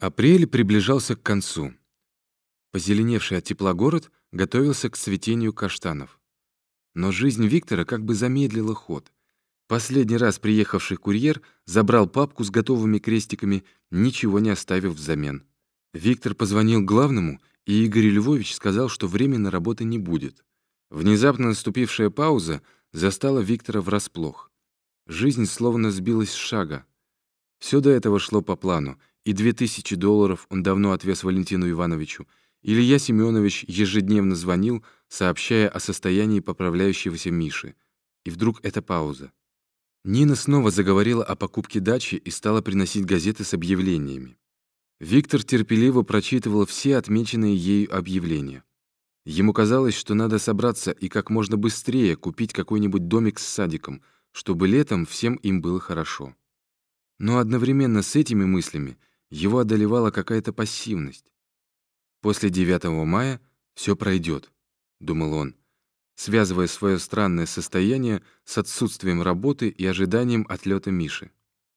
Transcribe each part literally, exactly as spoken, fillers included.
Апрель приближался к концу. Позеленевший от тепла город готовился к цветению каштанов. Но жизнь Виктора как бы замедлила ход. Последний раз приехавший курьер забрал папку с готовыми крестиками, ничего не оставив взамен. Виктор позвонил главному, и Игорь Львович сказал, что временной работы не будет. Внезапно наступившая пауза застала Виктора врасплох. Жизнь словно сбилась с шага. Все до этого шло по плану, и две тысячи долларов он давно отвез Валентину Ивановичу. Илья Семенович ежедневно звонил, сообщая о состоянии поправляющегося Миши. И вдруг эта пауза. Нина снова заговорила о покупке дачи и стала приносить газеты с объявлениями. Виктор терпеливо прочитывал все отмеченные ею объявления. Ему казалось, что надо собраться и как можно быстрее купить какой-нибудь домик с садиком, чтобы летом всем им было хорошо. Но одновременно с этими мыслями его одолевала какая-то пассивность. «После девятого мая все пройдет», — думал он, связывая свое странное состояние с отсутствием работы и ожиданием отлета Миши.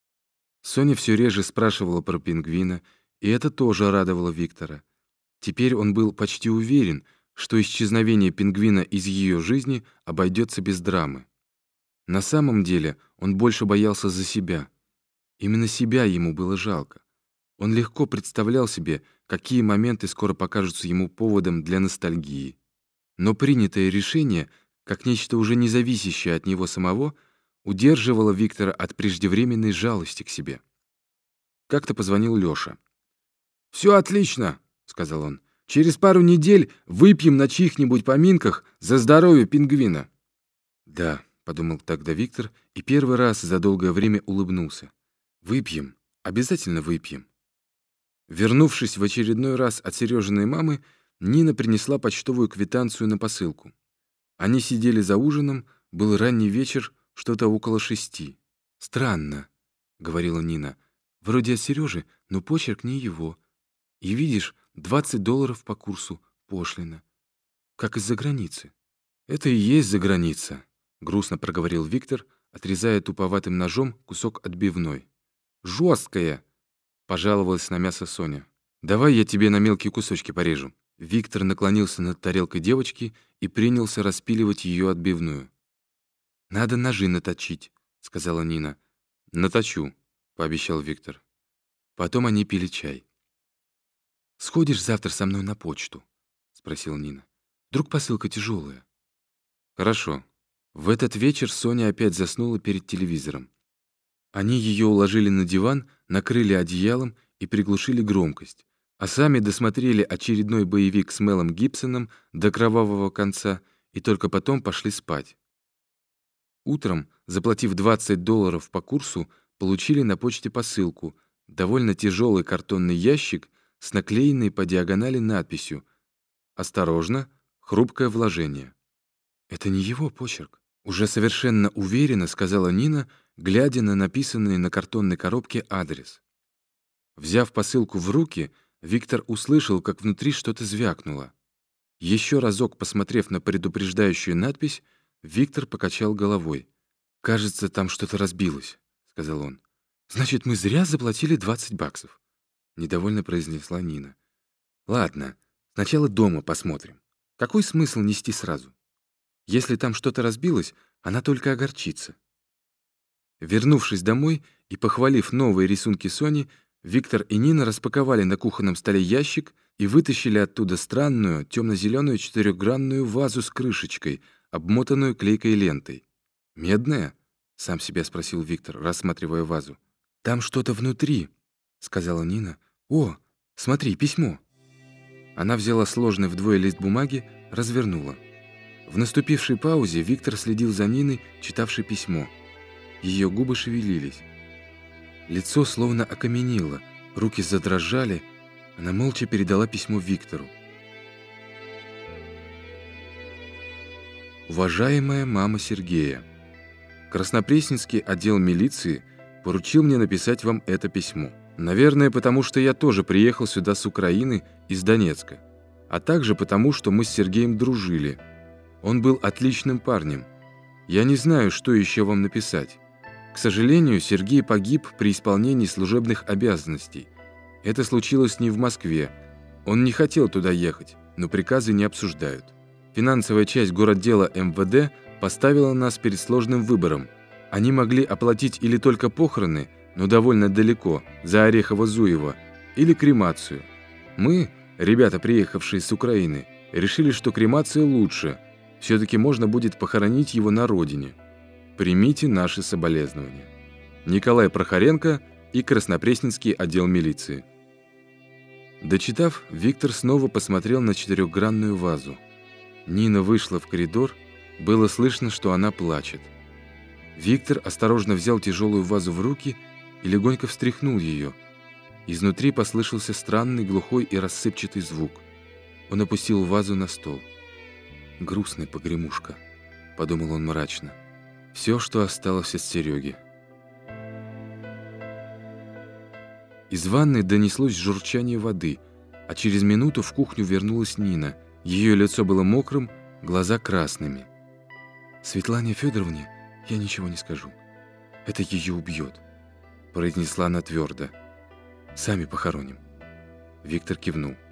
Соня все реже спрашивала про пингвина, и это тоже радовало Виктора. Теперь он был почти уверен, что исчезновение пингвина из ее жизни обойдется без драмы. На самом деле он больше боялся за себя. Именно себя ему было жалко. Он легко представлял себе, какие моменты скоро покажутся ему поводом для ностальгии. Но принятое решение, как нечто уже не зависящее от него самого, удерживало Виктора от преждевременной жалости к себе. Как-то позвонил Лёша. «Все отлично», — сказал он. «Через пару недель выпьем на чьих-нибудь поминках за здоровье пингвина». «Да», — подумал тогда Виктор и первый раз за долгое время улыбнулся. «Выпьем, обязательно выпьем». Вернувшись в очередной раз от Сережиной мамы, Нина принесла почтовую квитанцию на посылку. Они сидели за ужином, был ранний вечер, что-то около шести. «Странно», — говорила Нина, — «вроде от Сережи, но почерк не его. И видишь, двадцать долларов по курсу, пошлина. Как из-за границы». «Это и есть за граница», — грустно проговорил Виктор, отрезая туповатым ножом кусок отбивной. «Жесткая», — пожаловалась на мясо Соня. «Давай я тебе на мелкие кусочки порежу». Виктор наклонился над тарелкой девочки и принялся распиливать ее отбивную. «Надо ножи наточить», — сказала Нина. «Наточу», — пообещал Виктор. Потом они пили чай. «Сходишь завтра со мной на почту?» — спросила Нина. «Вдруг посылка тяжелая?» «Хорошо». В этот вечер Соня опять заснула перед телевизором. Они ее уложили на диван, накрыли одеялом и приглушили громкость, а сами досмотрели очередной боевик с Мелом Гибсоном до кровавого конца и только потом пошли спать. Утром, заплатив двадцать долларов по курсу, получили на почте посылку, довольно тяжелый картонный ящик с наклеенной по диагонали надписью «Осторожно, хрупкое вложение». «Это не его почерк», — уже совершенно уверенно сказала Нина, глядя на написанный на картонной коробке адрес. Взяв посылку в руки, Виктор услышал, как внутри что-то звякнуло. Еще разок посмотрев на предупреждающую надпись, Виктор покачал головой. «Кажется, там что-то разбилось», — сказал он. «Значит, мы зря заплатили двадцать баксов», — недовольно произнесла Нина. «Ладно, сначала дома посмотрим. Какой смысл нести сразу? Если там что-то разбилось, она только огорчится». Вернувшись домой и похвалив новые рисунки Сони, Виктор и Нина распаковали на кухонном столе ящик и вытащили оттуда странную темно-зеленую четырехгранную вазу с крышечкой, обмотанную клейкой лентой. «Медная?» — сам себя спросил Виктор, рассматривая вазу. «Там что-то внутри», — сказала Нина. «О, смотри, письмо». Она взяла сложенный вдвое лист бумаги, развернула. В наступившей паузе Виктор следил за Ниной, читавшей письмо. Ее губы шевелились. Лицо словно окаменело, руки задрожали. Она молча передала письмо Виктору. «Уважаемая мама Сергея, Краснопресненский отдел милиции поручил мне написать вам это письмо. Наверное, потому что я тоже приехал сюда с Украины, из Донецка, а также потому, что мы с Сергеем дружили. Он был отличным парнем. Я не знаю, что еще вам написать. К сожалению, Сергей погиб при исполнении служебных обязанностей. Это случилось не в Москве. Он не хотел туда ехать, но приказы не обсуждают. Финансовая часть городдела эм вэ дэ поставила нас перед сложным выбором. Они могли оплатить или только похороны, но довольно далеко, за Орехово-Зуево, или кремацию. Мы, ребята, приехавшие с Украины, решили, что кремация лучше. Все-таки можно будет похоронить его на родине. Примите наши соболезнования. Николай Прохоренко и Краснопресненский отдел милиции. Дочитав, Виктор снова посмотрел на четырехгранную вазу. Нина вышла в коридор, было слышно, что она плачет. Виктор осторожно взял тяжелую вазу в руки и легонько встряхнул ее. Изнутри послышался странный, глухой и рассыпчатый звук. Он опустил вазу на стол. «Грустная погремушка», — подумал он мрачно. «Все, что осталось от Сереги». Из ванной донеслось журчание воды, а через минуту в кухню вернулась Нина. Ее лицо было мокрым, глаза красными. «Светлане Федоровне я ничего не скажу. Это ее убьет», — произнесла она твердо. «Сами похороним». Виктор кивнул.